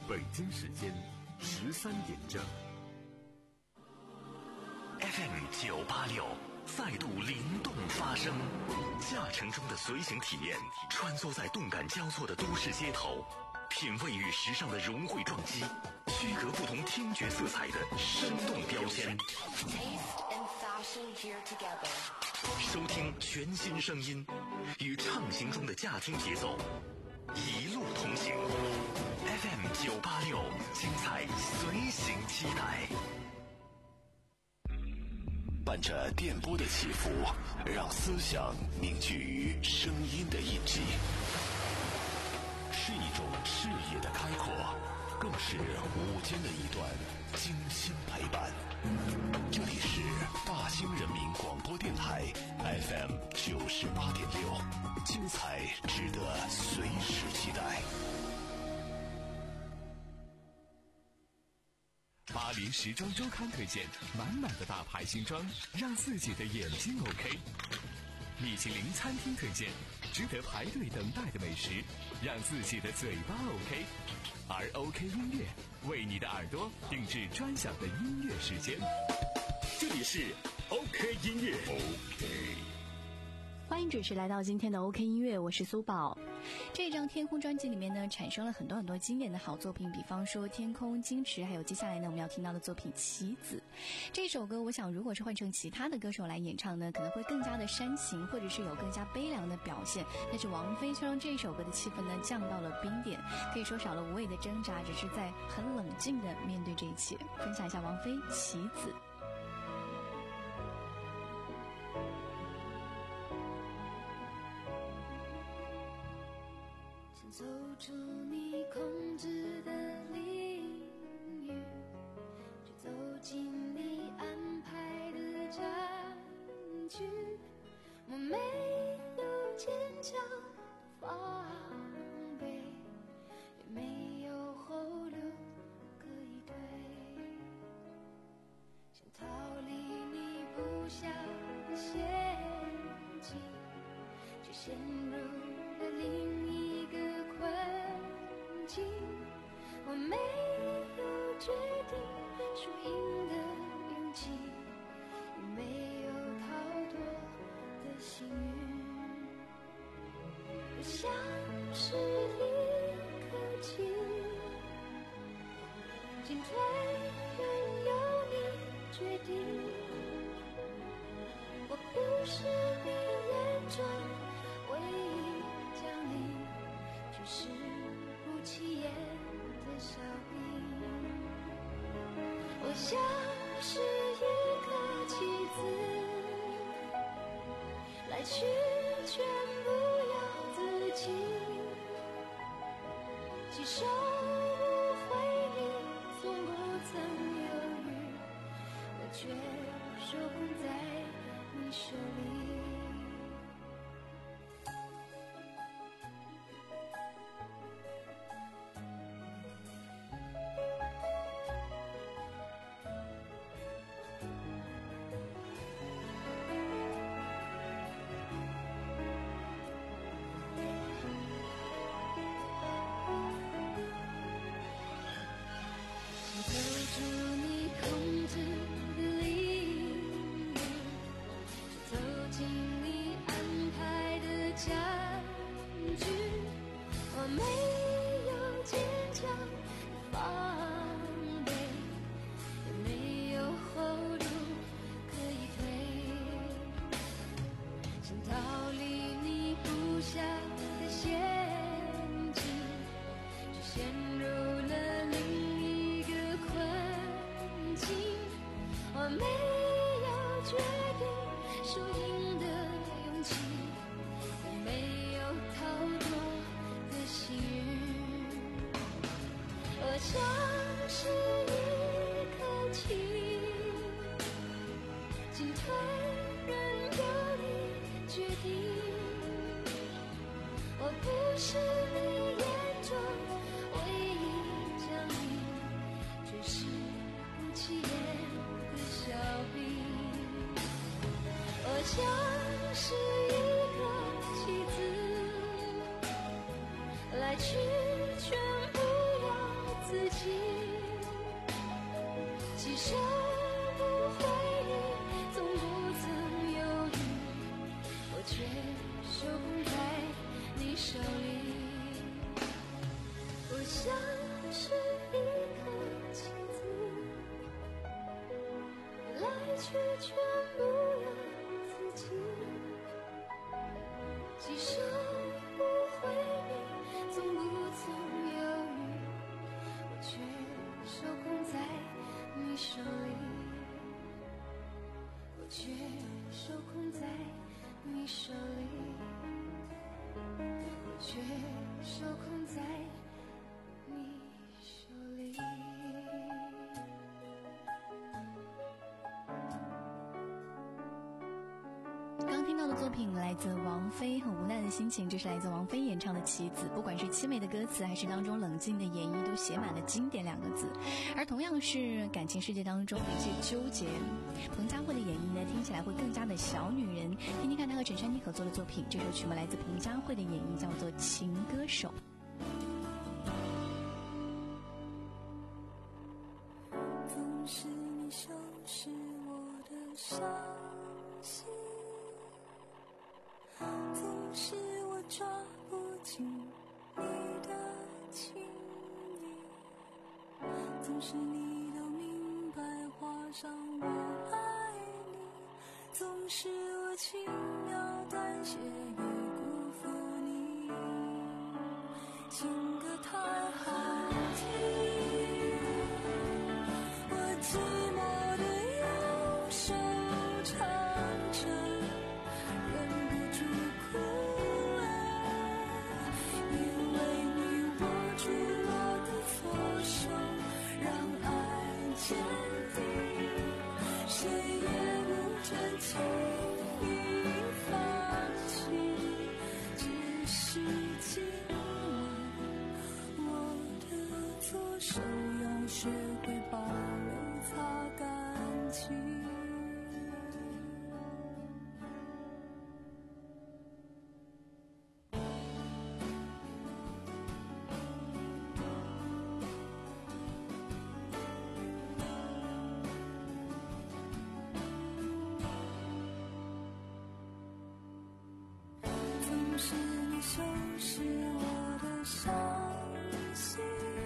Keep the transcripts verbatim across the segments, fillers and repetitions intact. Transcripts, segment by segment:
北京时间十三点正。 F M 九八六再度灵动发声，驾乘中的随行体验，穿梭在动感交错的都市街头，品味与时尚的融汇撞击，区隔不同听觉色彩的生动标签。收听全新声音，与畅行中的驾听节奏，一路同行。F M 九八六，精彩随行期待。伴着电波的起伏，让思想凝聚于声音的印记，是一种视野的开阔，更是午间的一段精心陪伴。这里是大兴人民广播电台 F M 九十八点六，精彩值得随时期待。 巴黎时装周刊推荐满满的大牌新装，让自己的眼睛 OK。米其林餐厅推荐值得排队等待的美食，让自己的嘴巴 OK。而 OK 音乐为你的耳朵定制专享的音乐时间。这里是 OK 音乐 OK。 欢迎准时来到今天的 OK 音乐，我是苏宝。这张天空专辑里面呢，产生了很多很多经典的好作品，比方说天空、矜持，还有接下来呢我们要听到的作品棋子。这首歌我想如果是换成其他的歌手来演唱呢，可能会更加的煽情，或者是有更加悲凉的表现，但是王菲却让这首歌的气氛呢降到了冰点，可以说少了无谓的挣扎，只是在很冷静的面对这一切。分享一下王菲棋子。 走出你控制的领域，去走进你安排的战局。我没有坚强的防备，也没有后路可以退，想逃离你布下的陷阱，却陷入了另一个困境。我没有决定输赢的勇气，也没有逃脱的幸运。我像是一颗棋，进退任由你决定。我不是你眼中唯一降临，却是不起眼的小兵。我像是一颗棋子，来去全不由自己，既收不回你从不曾犹豫，我却手捧在你手里。我没有坚强的防备，也没有后路可以退，想逃离你布下的陷阱，却陷入了另一个困境。我没有决定输赢的勇气，也没有逃脱的幸运。我像是一颗棋，进退任由你决定。我不是你眼中唯一降临，却是不起眼的小兵。我像是一个棋子，来去全不由自收不回你，从不曾犹豫，我却手控在你手里。我像是一颗棋子，来去全不由自己，既收不回你，从不曾犹豫，我却手控在你手里，我却手控在你手里，我却手控在你手里。 刚听到的作品来自王菲，很无奈的心情，这是来自王菲演唱的《棋子》，不管是凄美的歌词还是当中冷静的演绎，都写满了经典两个字。而同样是感情世界当中的一些纠结，彭佳慧的演绎呢，听起来会更加的小女人。听听看她和陈珊妮合作的作品，这首曲目来自彭佳慧的演绎，叫做《情歌手》。 总是你收拾我的伤心，总是我抓不紧你的情意，总是你都明白画上我爱你，总是我轻描淡写也辜负你，情歌太好听，我寂寞的右手唱着，忍不住哭了，因为你握住我的左手，让爱坚定，谁也不准轻易放弃，只是今晚我的左手要学会把泪擦干净。总是你收拾我的伤心，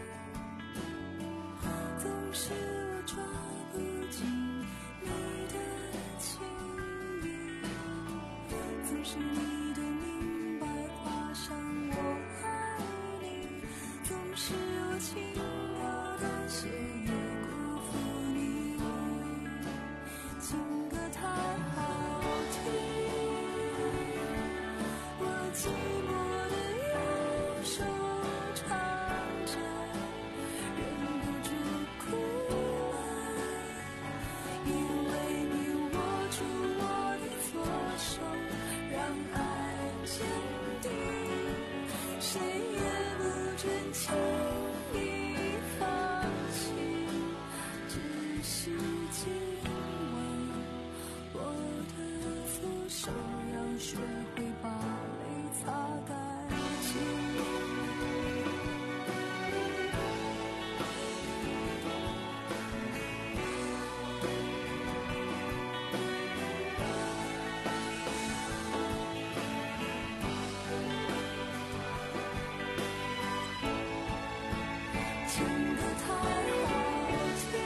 总是我抓不紧你的情意，总是你都明白画上我爱你，总是我轻描淡写也辜负你，情歌太好听，我寂寞的右手唱着，忍不住哭了，因为你握住我的左手，让爱坚定，谁也不准轻易放弃，只是今晚我的左手要学会把泪擦干净。情歌太好听，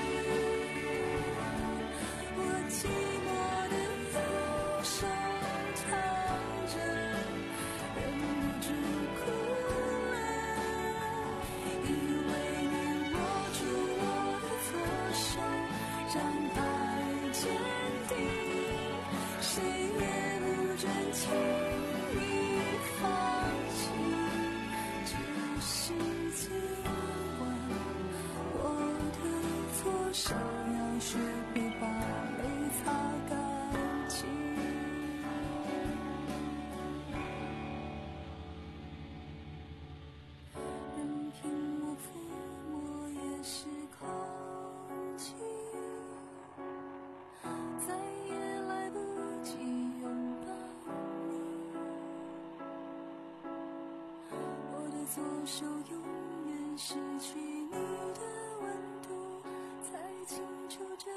我寂寞的右手唱着，忍不住哭了，因为你握住我的左手，让爱坚定，谁也不准轻易放弃，只是今晚我的左手要学会把泪擦干净。任凭我抚摸也是空气，再也来不及拥抱你，我的左手永远失去你的温度，才清楚这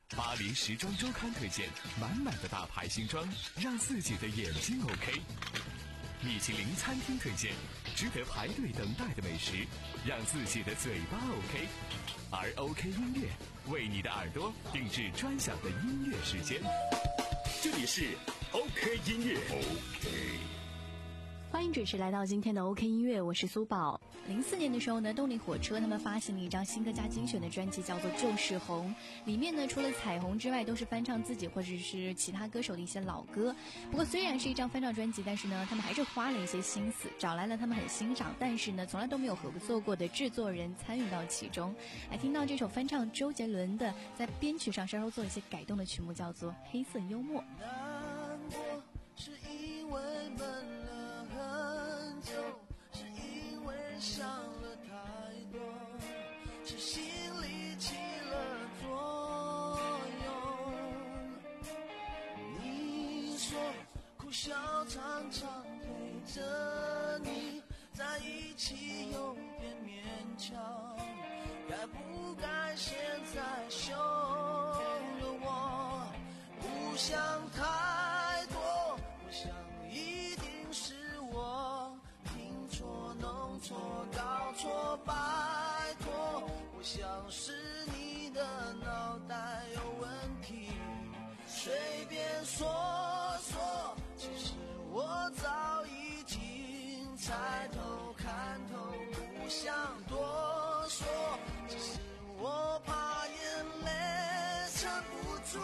巴黎时装周刊推荐满满的大牌新装，让自己的眼睛 OK。米其林餐厅推荐值得排队等待的美食，让自己的嘴巴 OK。而 OK 音乐为你的耳朵定制专享的音乐时间。 这里是 OK 音乐 OK。 欢迎准时来到今天的 OK 音乐，我是苏宝。零四年的时候呢，动力火车他们发行了一张新歌加精选的专辑，叫做《就是红》。里面呢，除了彩虹之外，都是翻唱自己或者是其他歌手的一些老歌。不过虽然是一张翻唱专辑，但是呢，他们还是花了一些心思，找来了他们很欣赏，但是呢，从来都没有合作过的制作人参与到其中。来听到这首翻唱周杰伦的，在编曲上稍稍做了一些改动的曲目，叫做《黑色幽默》。 难过是因为闷了很久，是因为想了太多，是心里起了作用。你说苦笑常常陪着你在一起有点勉强，该不该现在休了我？不想太多，我想一定是我听错弄错搞错，拜托，我想是你的脑袋有问题，随便说说，其实我早已经猜透看透，不想多说，只是我怕眼泪撑不住。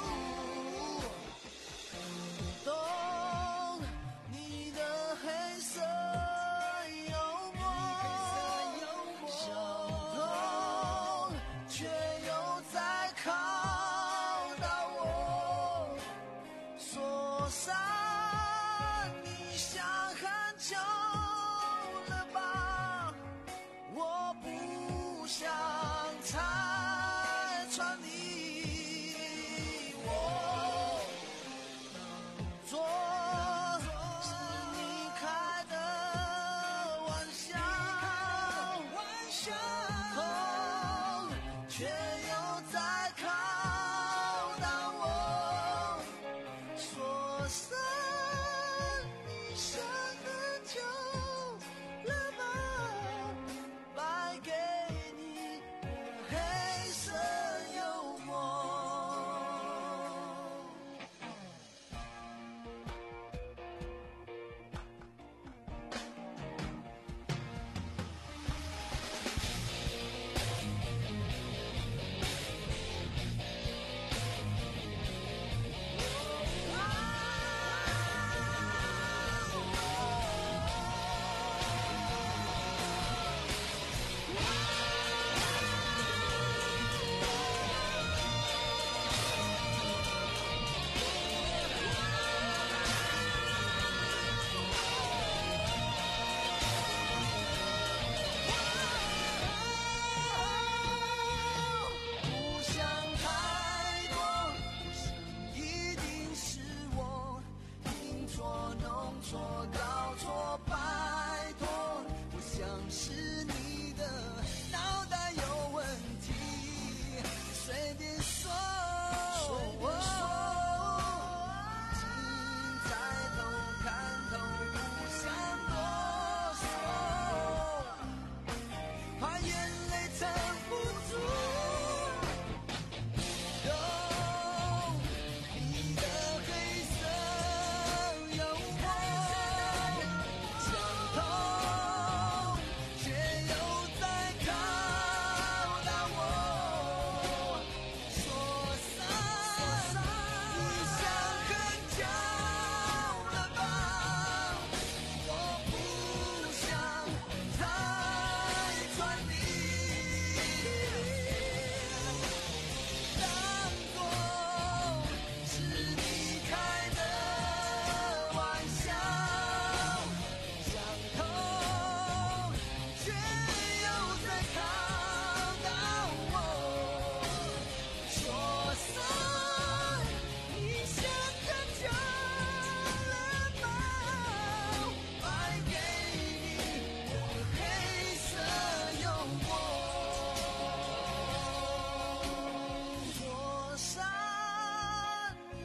懂你的黑色幽默，想通却又在考到我，说散你想很久了吧，我不想拆穿你。做是你开的玩笑，痛却又在考到我，说散你想很久了吧，败给你黑色幽默。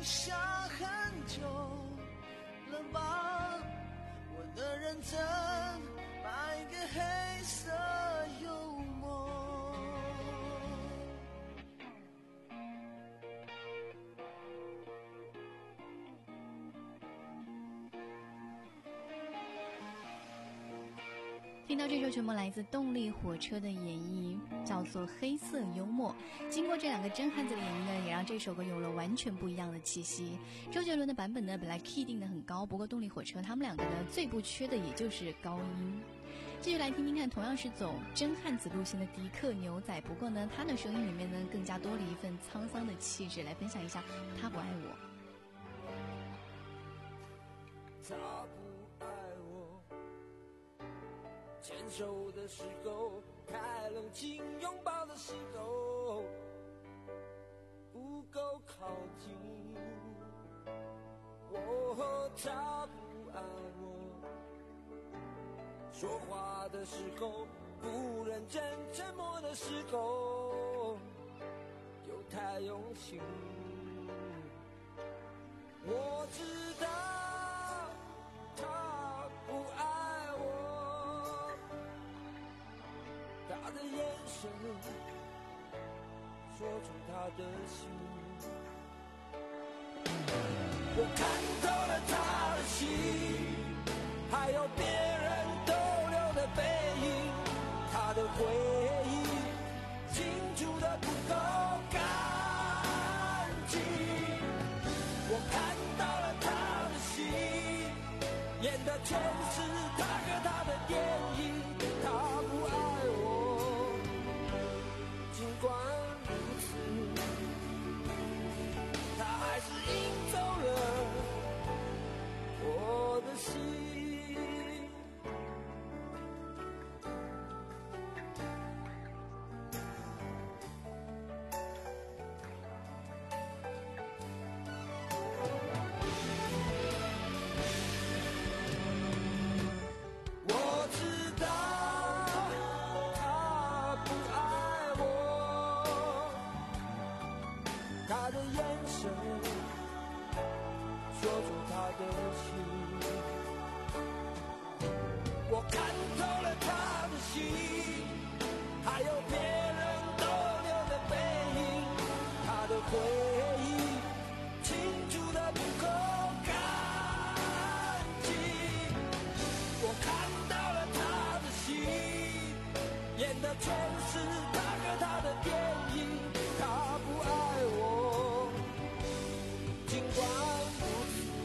想很久了吧？我的认真摆个黑色幽默。 听到这首曲目来自动力火车的演绎，叫做《黑色幽默》。经过这两个真汉子的演绎呢，也让这首歌有了完全不一样的气息。周杰伦的版本呢，本来 key 定的很高，不过动力火车他们两个呢，最不缺的也就是高音。继续来听听看，同样是走真汉子路线的迪克牛仔，不过呢，他的声音里面呢，更加多了一份沧桑的气质，来分享一下《他不爱我》。 他不爱我，牵手的时候，太冷清，拥抱的时候不够靠近。哦，他不爱我，说话的时候不认真，沉默的时候又太用心。我知道他不爱我，他的眼神说出他的心。我看透了他的心，还有别人逗留的背影，他的回忆清楚的不够干净。我看到了他的心，演的全是他和他的电影。他不爱我，尽管如此，他还是赢走了我的心。我知道他不爱我，他的眼神说出他的心。我看透了他的心，还有别人逗留的背影，他的回忆清楚的不够干净。我看到了他的心，演的全是他和他的电影。他不爱我，尽管如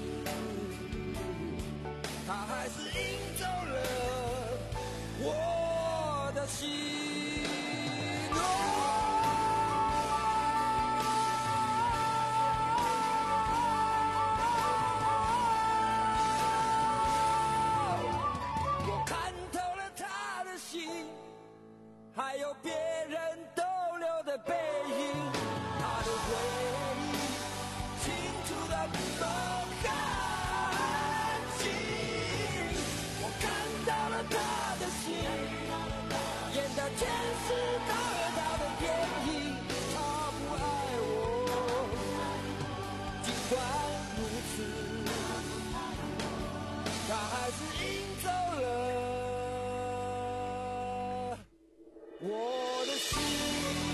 此，他还是赢走了我的心。我看透了他的心，还有别人逗留的背影，他的回忆清楚的不够干净。我看到了他的心，演的全是他和他的电影。他不爱我，尽管如此，他还是赢走了我的心。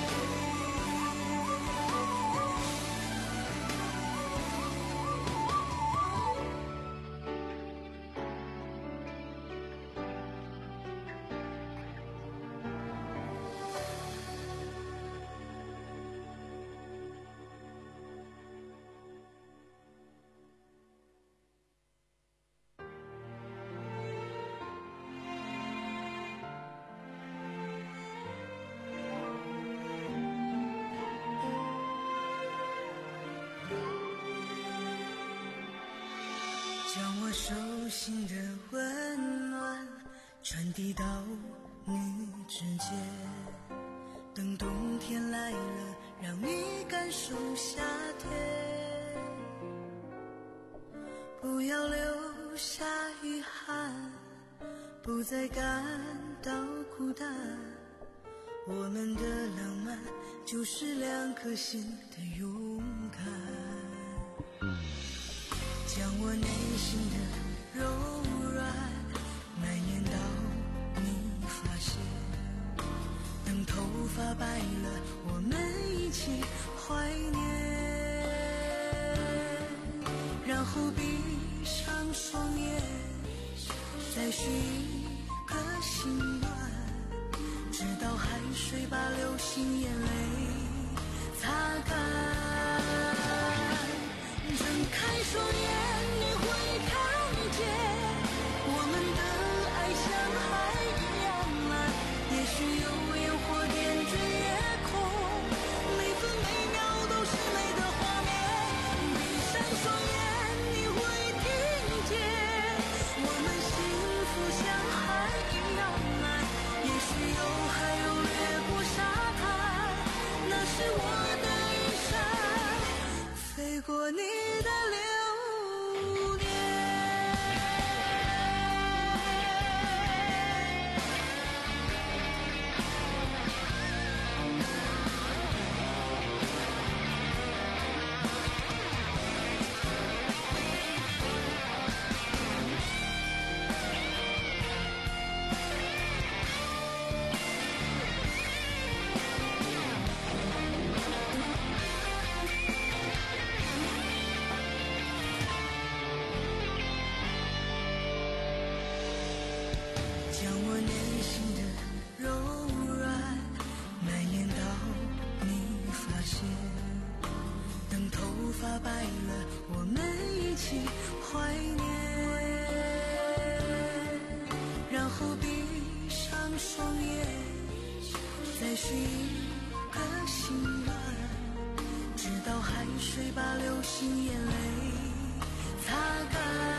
将我手心的温暖传递到你指尖，等冬天来了，让你感受夏天。不要留下遗憾，不再感到孤单。我们的浪漫就是两颗心的勇敢。 将我内心的柔软蔓延到你发现。等头发白了，我们一起怀念，然后闭上双眼，再许一个心愿，直到海水把流星眼泪擦干。睁开双眼，你会看见我们的爱像海一样蓝，也许有烟火点缀夜空，每分每秒都是美的画面。闭上双眼，你会听见我们幸福像海一样蓝，也许有海又掠过沙滩，那是我的雨伞，飞过你的流年。将我内心的柔软蔓延到你发现。等头发白了，我们一起怀念，然后闭上双眼，再许一个心愿，直到海水把流星眼泪擦干。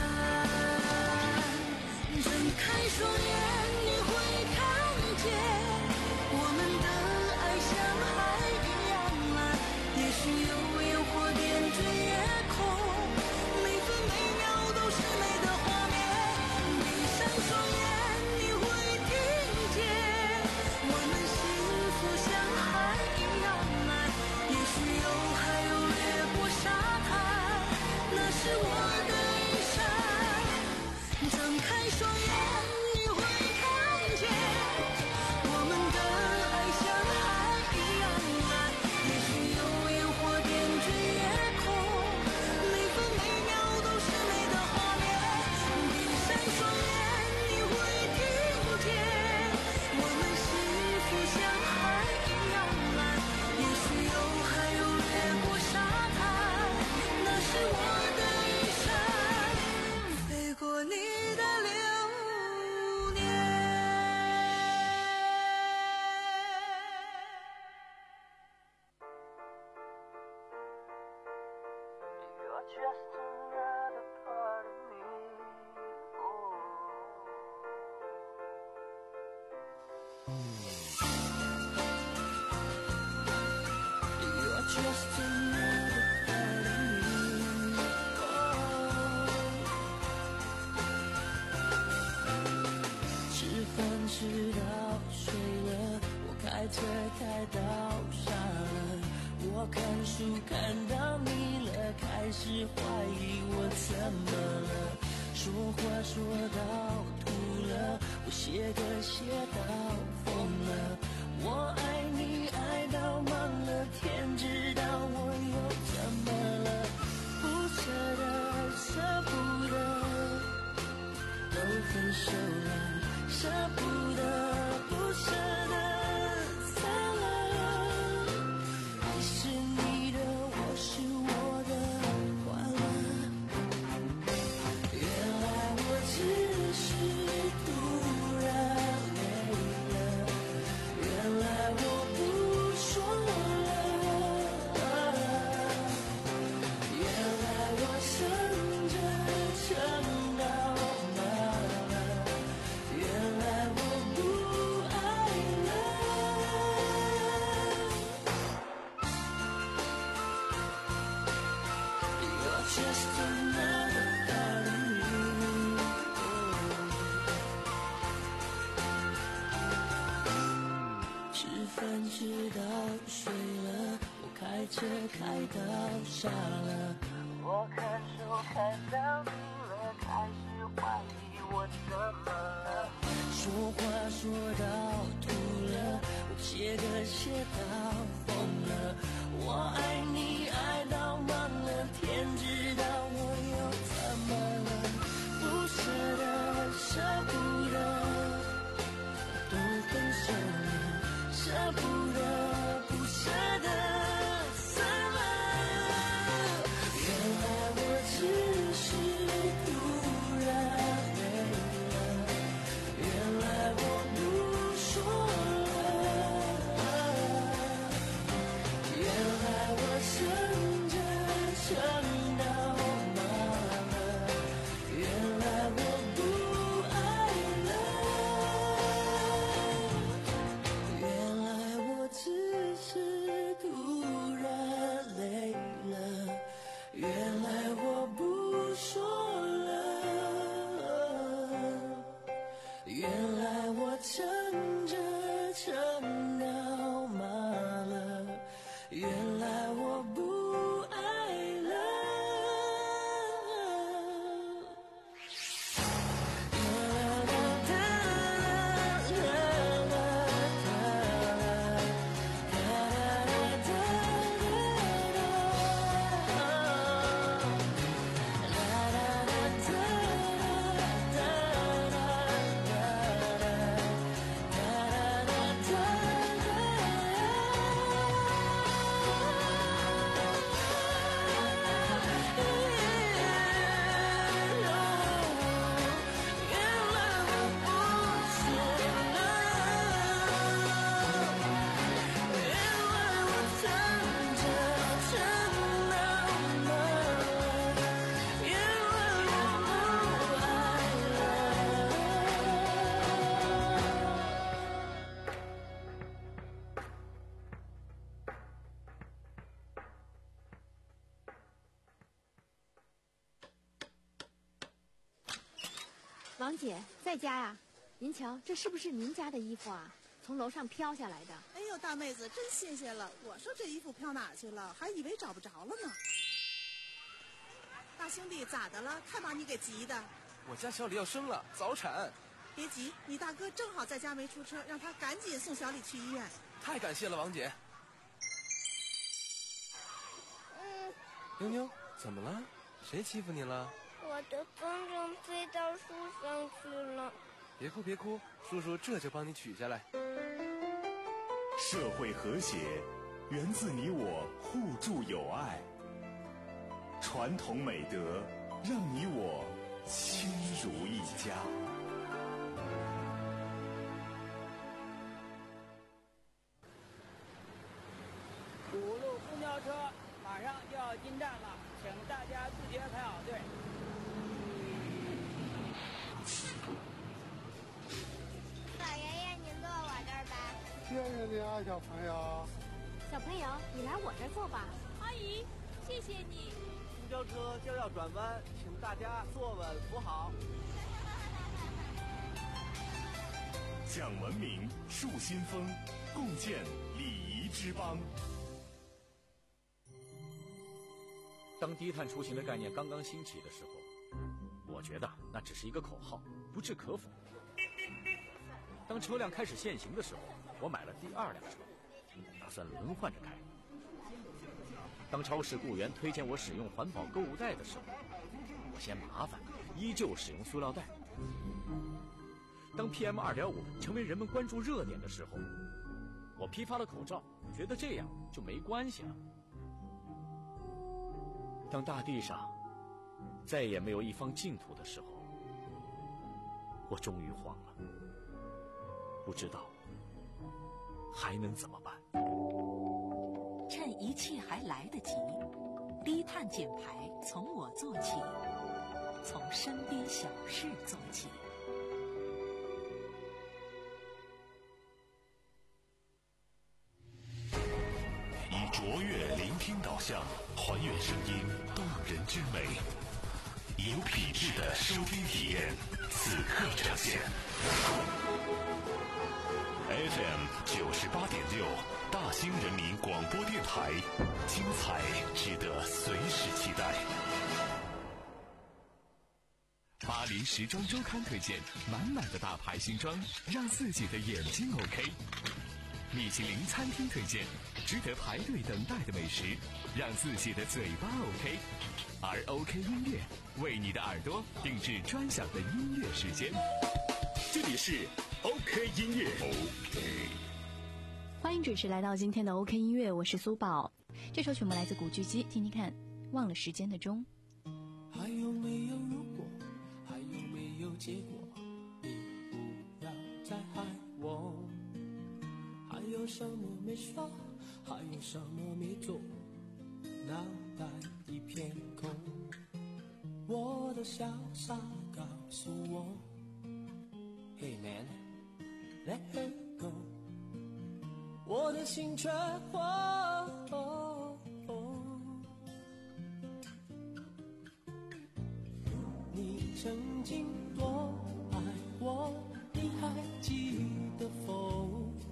睁开双眼，你会看见我们的爱像海一样蓝，也许有烟火点缀夜空，每分每秒都是美的画面。闭上双眼，你会听见我们幸福像海一样蓝，也许有海又掠过沙滩，那是我的雨伞。睁开双眼，你会看见我们的爱像海一样蓝，也许有烟火点缀夜空，每分每秒都是美的画面。闭上双眼，你会听见我们幸福像海一样蓝，也许有海又掠过沙滩，那是我的雨伞，飞过你的流年。 You're just another part of me. You're just another part of me. Oh. 吃饭吃到睡了，我开车开到傻了，我看书看到腻了，开始怀疑我怎么了，说话说到吐了，我写歌写到疯了，我爱你爱到忙了，天知道我又怎么了，不舍得舍不得，都分手了，舍不得不舍得散了，爱是你的，我是我的，换了，原来我只是突然累了，原来我不说了，原来我撑着撑到麻了，原来我不爱了。You're just another part of me. 吃饭吃到睡了，我开车开到傻了，我看书看到到疯了。我爱你爱到忘了天，知道我又怎么了？不舍得，舍不得，都分手了，舍不得，不舍得散了。原来我只是突然累了，原来我不说了，原来我撑着撑到麻了，原来我不爱了，原来我只是突然累了，原来我不说了，原来我撑着撑到麻了，原来我不爱了。 王姐在家呀？您瞧，这是不是您家的衣服啊？从楼上飘下来的。 哎呦，大妹子真谢谢了！我说这衣服飘哪去了，还以为找不着了呢。大兄弟咋的了？看把你给急的。 我家小李要生了，早产。 别急，你大哥正好在家没出车，让他赶紧送小李去医院。 太感谢了，王姐。 嗯。 妞妞，怎么了？谁欺负你了？ 我的风筝飞到树上去了。 别哭别哭，叔叔这就帮你取下来。 社会和谐源自你我互助友爱，传统美德让你我亲如一家。 五路公交车马上就要进站了，请大家自觉排好队。 老爷爷，您坐我这儿吧。 谢谢你啊，小朋友。 小朋友，你来我这儿坐吧。 阿姨，谢谢你。 公交车就要转弯，请大家坐稳扶好。 讲文明，树新风，共建礼仪之邦。 当低碳出行的概念刚刚兴起的时候，我觉得那只是一个口号，不置可否。当车辆开始限行的时候，我买了第二辆车，打算轮换着开。当超市雇员推荐我使用环保购物袋的时候，我嫌麻烦，依旧使用塑料袋。当 P M 二点五 成为人们关注热点的时候，我批发了口罩，觉得这样就没关系了。当大地上再也没有一方净土的时候，我终于慌了，不知道还能怎么办。 趁一切还来得及，低碳减排从我做起，从身边小事做起。 以卓越聆听导向，还原声音动人之美，有品质的收听体验，此刻呈现。F M 九十八点六，大兴人民广播电台，精彩值得随时期待。 巴黎时装周刊推荐，满满的大牌新装，让自己的眼睛 OK。 米其林餐厅推荐，值得排队等待的美食，让自己的嘴巴 OK。而 OK 音乐为你的耳朵定制专享的音乐时间。 这里是 OK 音乐 OK。 欢迎准时来到今天的 OK 音乐，我是苏宝。这首曲目来自古巨基，听听看，忘了时间的钟。 还有没有如果，还有没有结果，你不要再害我。还有什么没说，还有什么没做，脑袋一片空。我的潇洒告诉我 Hey man, let her go。 我的心却火、哦哦、你曾经多爱我，你还记得否？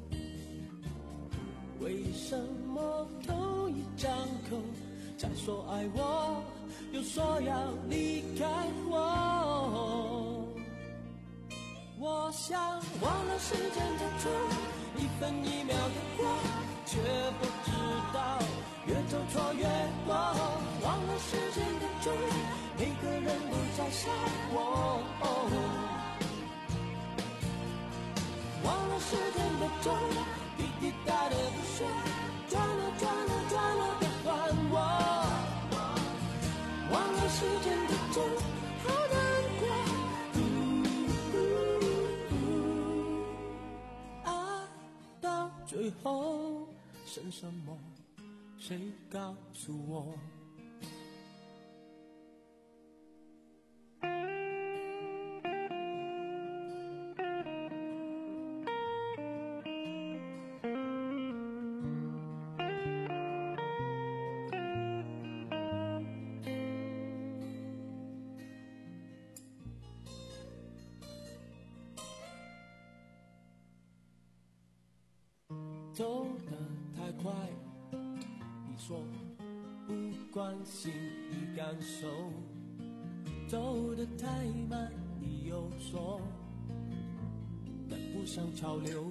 为什么同一张口才说爱我，又说要离开我？我想忘了时间的钟，一分一秒的过，却不知道越走错越多。忘了时间的钟，每个人都在想我、哦、忘了时间的钟，滴滴答的不说，转了转了转了别还我。忘了时间的钟，好难过。爱到最后剩什么？谁告诉我？走得太快，你说不关心你感受；走得太慢，你又说跟不上潮流。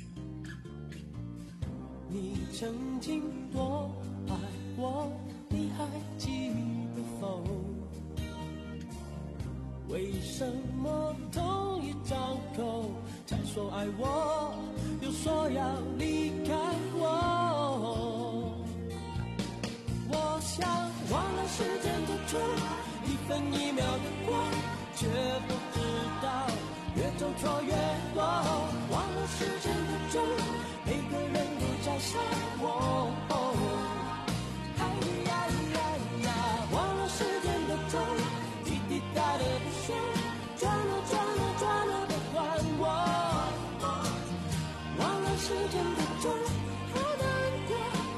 你曾经多爱我，你还记得否？为什么同一张口才说爱我，又说要离开我？我想忘了时间的钟，一分一秒的过，却不知道越走错越多。忘了时间的钟，每个人都在想我。哎呀呀呀，忘了时间的钟，滴滴答的不说，转了转了转了别还我。忘了时间的钟，好难过。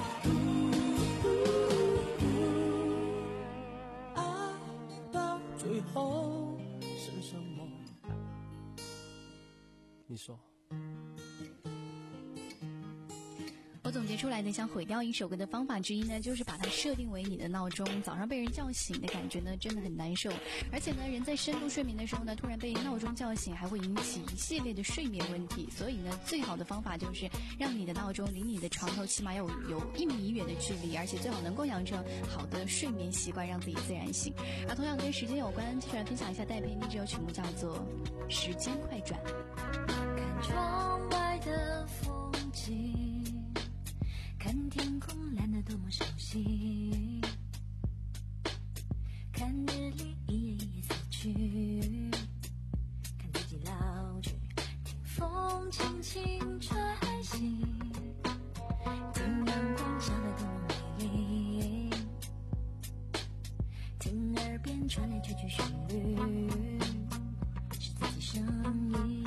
爱到最后剩什么？你说。 我总结出来的想毁掉一首歌的方法之一呢，就是把它设定为你的闹钟。早上被人叫醒的感觉呢，真的很难受。而且呢，人在深度睡眠的时候呢，突然被闹钟叫醒，还会引起一系列的睡眠问题。所以呢，最好的方法就是让你的闹钟离你的床头起码有有一米远的距离，而且最好能够养成好的睡眠习惯，让自己自然醒。而同样跟时间有关，接下来分享一下戴佩妮这首曲目，叫做《时间快转》。 看窗外的风景，看天空蓝得多么熟悉，看日历一页一页死去，看自己老去，听风轻轻吹醒，听阳光笑得多么美丽，听耳边传来句句旋律，是自己声音。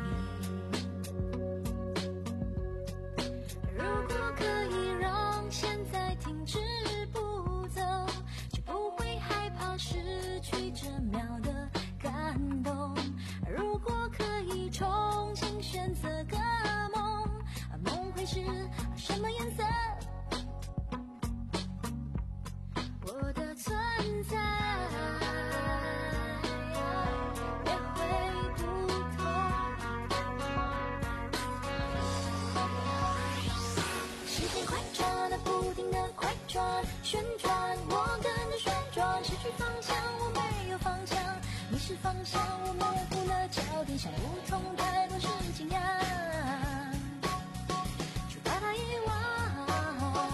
如果可以让现在停止不走，就不会害怕失去这秒的感动。如果可以重新选择个梦，梦会是什么颜色？我的存在方向，我模糊了焦点，想不通太多事情呀，就把它遗忘。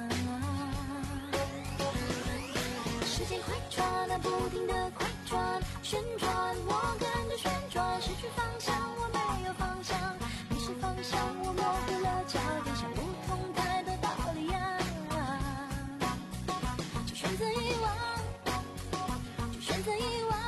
时间快转啊，不停地快转，旋转，我跟着旋转，失去方向，我没有方向，迷失方向，我模糊了焦点，想不通太多道理呀，就选择遗忘，就选择遗忘。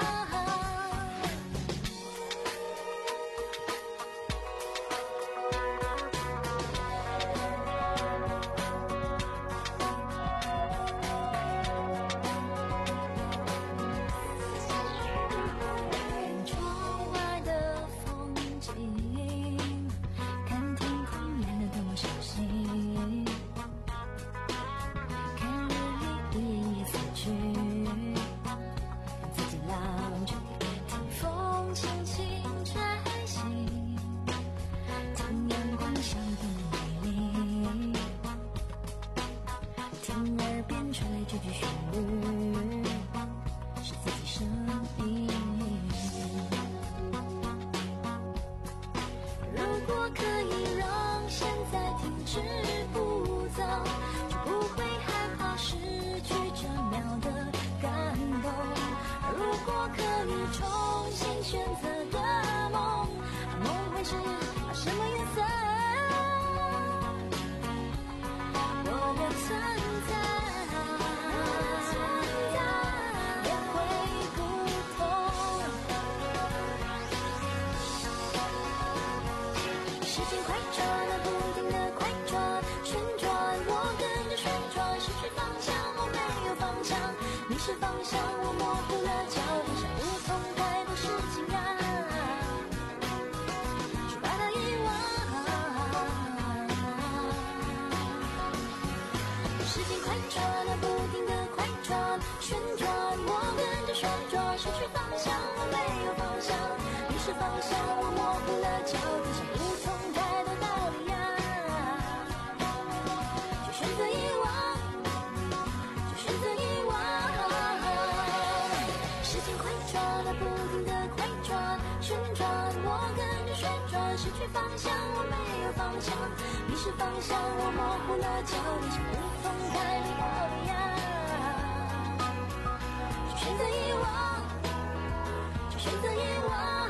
方向，我模糊了焦点，想不通太多事情呀，就把它遗忘。时间快转啊，不停地快转，旋转，我跟着旋转，失去方向，我没有方向，迷失方向，我模糊了焦点，想不通太多道理呀，就选择遗忘，就选择遗忘。不停地快转，旋转，我跟着旋转，失去方向，我没有方向，迷失方向，我模糊了焦点，想不通太多道理呀，就选择遗忘，就选择遗忘。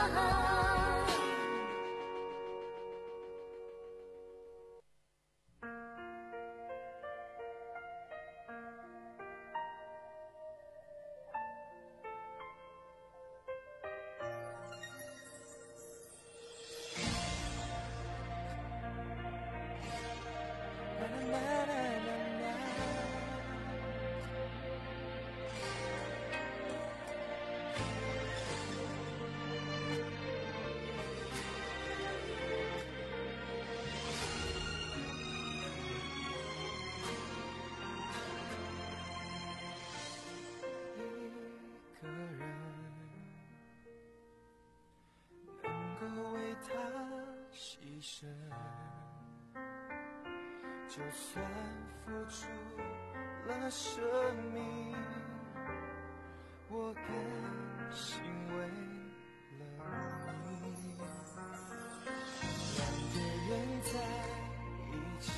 就算付出了生命，我甘心为了你，两个人在一起，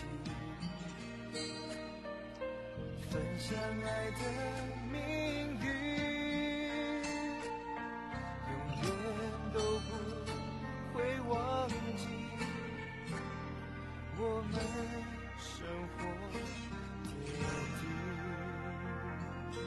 分享爱的命运，永远都不会忘记我们生活点滴。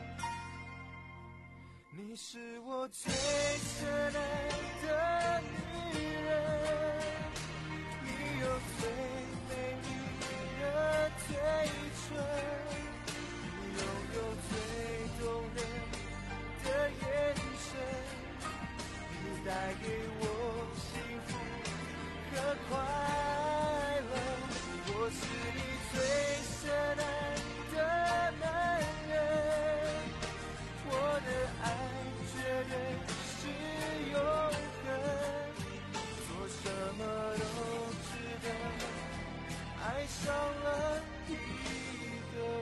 你是我最深爱的女人，你有最美丽的嘴唇，你拥有最动人的眼神，你带给我幸福和快乐。我是你最深爱的男人，我的爱绝对是永恒，做什么都值得，爱上了一个人。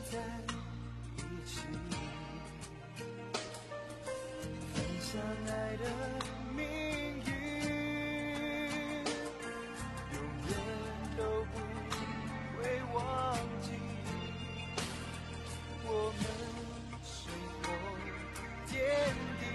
在一起，分享爱的命运，永远都不会忘记我们生活点滴。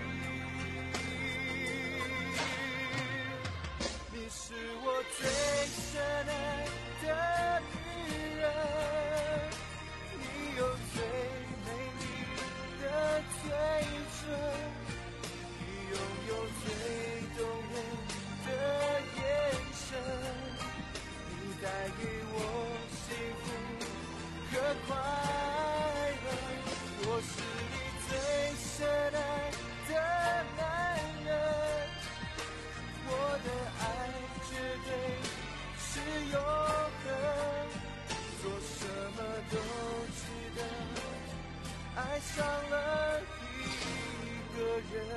你是我最深爱的女人，你有最美丽的嘴唇，你拥有最动人的眼神，你带给我幸福和快乐。我是你最深爱的男人，我的爱绝对是永恒，做什么都值得，爱上了一个人。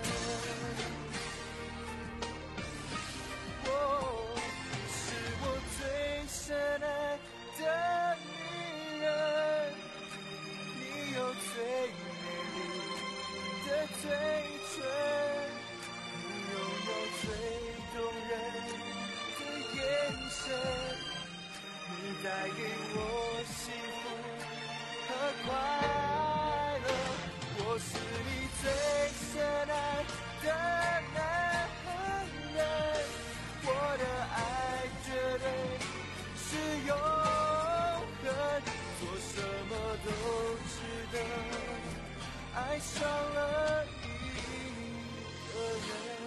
哦，是我最深爱的女人，你有最美丽的嘴唇，你拥有最动人的眼神，你带给我幸福和快乐。我是你最深爱的男人，我的爱绝对是永恒，做什么都值得，爱上了一个人。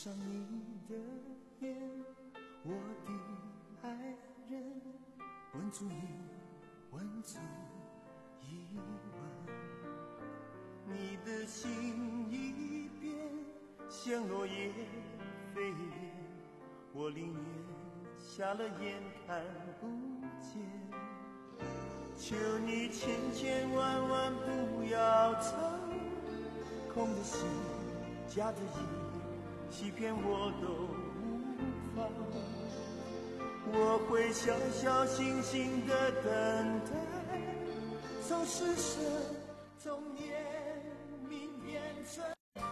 上你的眼，我的爱人，吻住你，吻住一吻，你的心一变，像落叶飞远，我宁愿瞎了眼看不见。求你千千万万不要走，空的心假的意，欺骗我都无法。我会小小心心的等待，从施舍，从怜悯变成。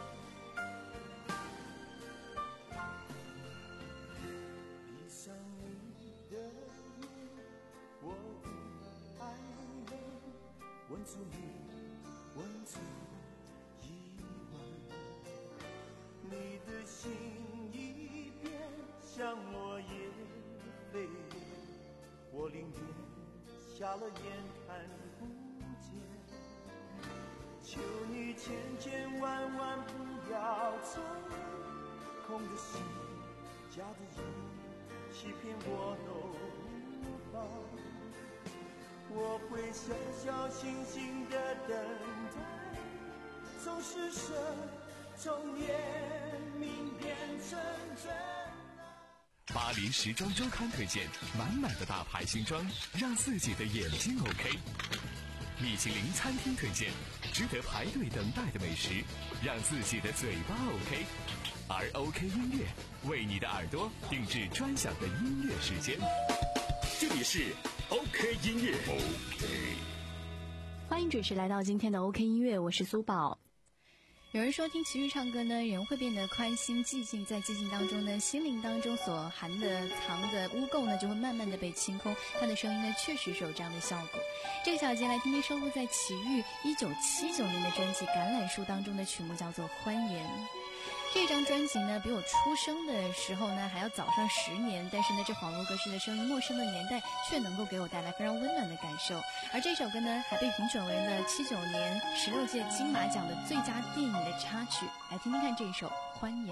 闭上你的眼，我的爱人，吻住你，吻住一吻，你的心一变，像落叶飞远，我宁愿瞎了眼看不见。求你千千万万不要走，空的心假的意，欺骗我都无法。我会小小心心的等待，从施舍，从怜悯变成真。 巴黎时装周刊推荐满满的大牌新装，让自己的眼睛 OK。米其林餐厅推荐值得排队等待的美食，让自己的嘴巴 OK。而 OK 音乐为你的耳朵定制专享的音乐时间。这里是 OK 音乐 OK。 欢迎准时来到今天的 OK 音乐，我是苏宝。有人说听齐豫唱歌呢，人会变得宽心寂静，在寂静当中呢，心灵当中所含的藏的污垢呢，就会慢慢的被清空。他的声音呢，确实是有这样的效果。这个小节来听听收录在齐豫一九七九年的专辑《橄榄树》当中的曲目，叫做《欢颜》。这张专辑呢，比我出生的时候呢还要早上十年，但是呢，这恍如隔世的声音，陌生的年代，却能够给我带来非常温暖的感受。而这首歌呢，还被评选为了七九年十六届金马奖的最佳电影的插曲。来听听看这一首《欢颜》。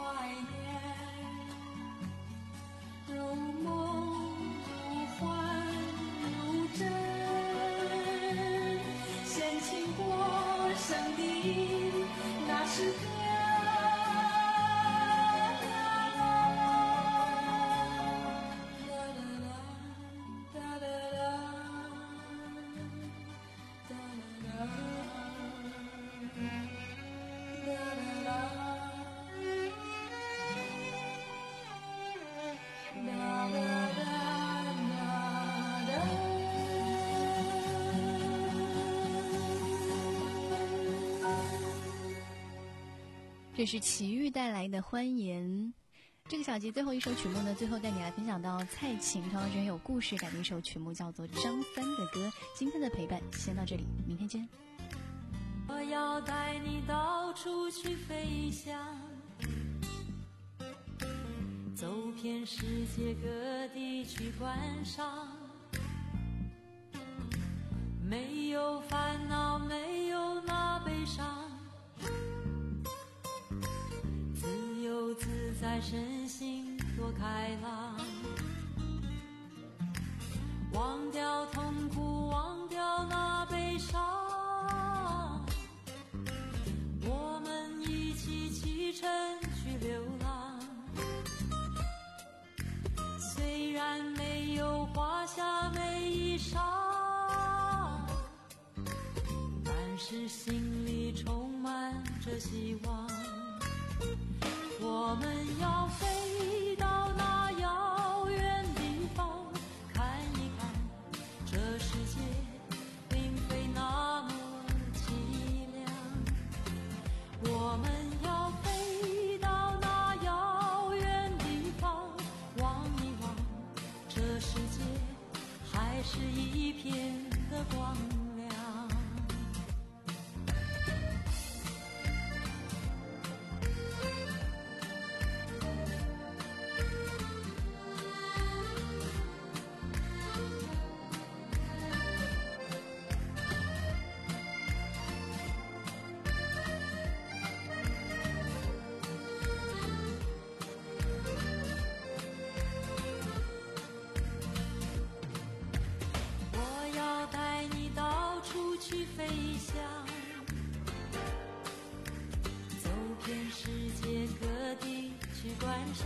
如梦如幻。 那时刻。 这是齐豫带来的《欢颜》。这个小节最后一首曲目呢，最后带你来分享到蔡琴同样是很有故事感的一首曲目，叫做《张三的歌》。今天的陪伴先到这里，明天见。 我要带你到处去飞翔，走遍世界各地去观赏，没有烦恼，没有那悲伤，自由自在，身心多开朗，忘掉痛苦，忘掉那悲伤，我们一起启程去流浪。虽然没有华厦美衣裳，但是心里充满着希望。我们要飞到那遥远地方，看一看这世界并非那么凄凉。我们要飞到那遥远地方，望一望这世界还是一片的光亮。去飞翔，走遍世界各地去观赏，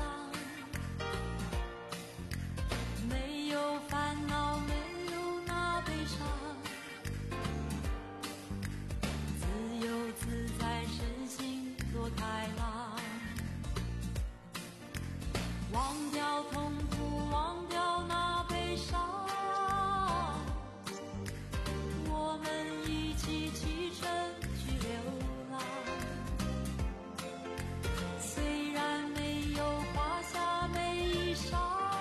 没有烦恼，没有那悲伤，自由自在，身心多开朗，忘掉痛苦，忘掉那悲伤，我们一起启程去流浪。虽然没有华厦美衣裳，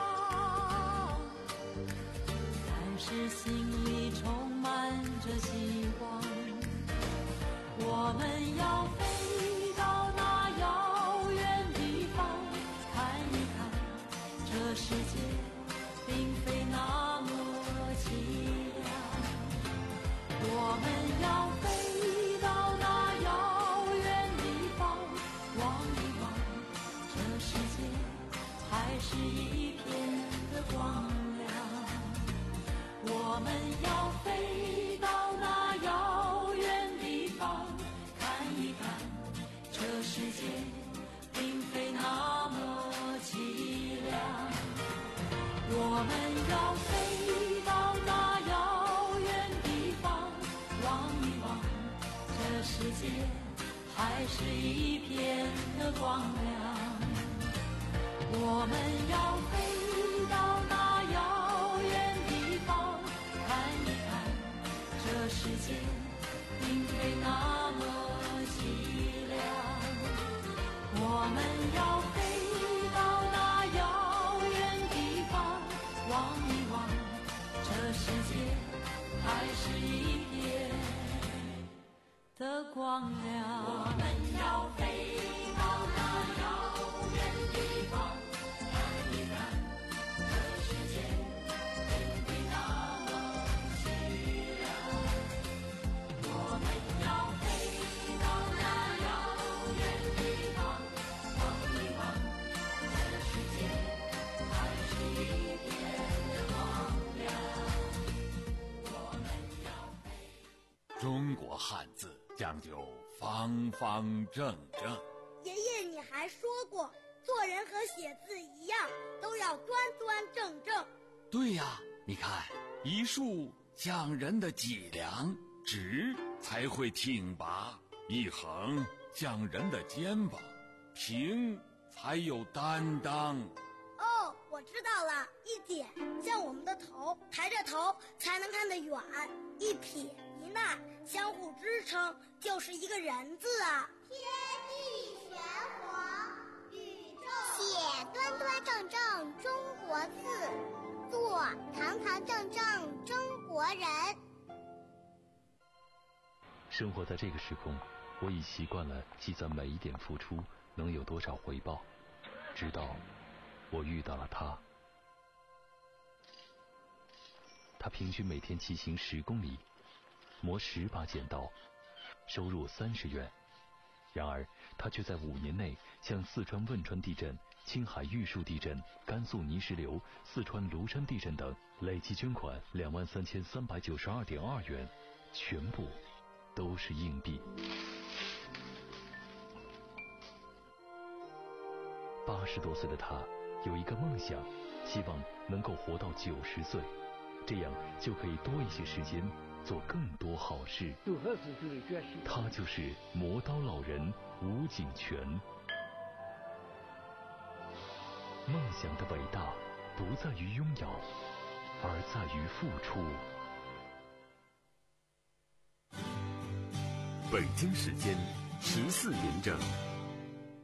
但是心里充满着希望。我们要飞到那遥远地方，看一看这世界并非那么凄凉。我们要飞到那遥远地方，望一望这世界还是一片的光亮。我们要飞到那遥远地方，看一看这世界并非那么凄凉。我们要飞到那遥远地方，望一望这世界还是一片的光亮。我们要飞到那遥远地方，看一看这世界并非那么凄凉。我们要飞到那遥远地方，望一望这世界还是一片的光亮。我们要飞到那遥远地方，看一看这世界并非那么凄凉。我们要飞到那遥远地方，望一望这世界还是一片的光亮。我们要飞。 中国汉字讲究方方正正。 爷爷，你还说过，做人和写字一样，都要端端正正。 对呀，你看，一竖讲人的脊梁，直才会挺拔；一横讲人的肩膀，平才有担当。 哦，我知道了，一点像我们的头，抬着头才能看得远；一撇一捺相互支撑，就是一个人字啊。 天地玄黄，宇宙写端端正正中国字，做堂堂正正中国人。 生活在这个时空，我已习惯了计算每一点付出能有多少回报，直到我遇到了他。他平均每天骑行十公里，磨十把剪刀，收入三十元。然而他却在五年内向四川汶川地震、青海玉树地震、甘肃泥石流、四川庐山地震等累计捐款两万三千三百九十二点二元，全部都是硬币。八十多岁的他有一个梦想，希望能够活到九十岁，这样就可以多一些时间做更多好事。他就是磨刀老人吴景全。梦想的伟大不在于拥有，而在于付出。 北京时间十四点整。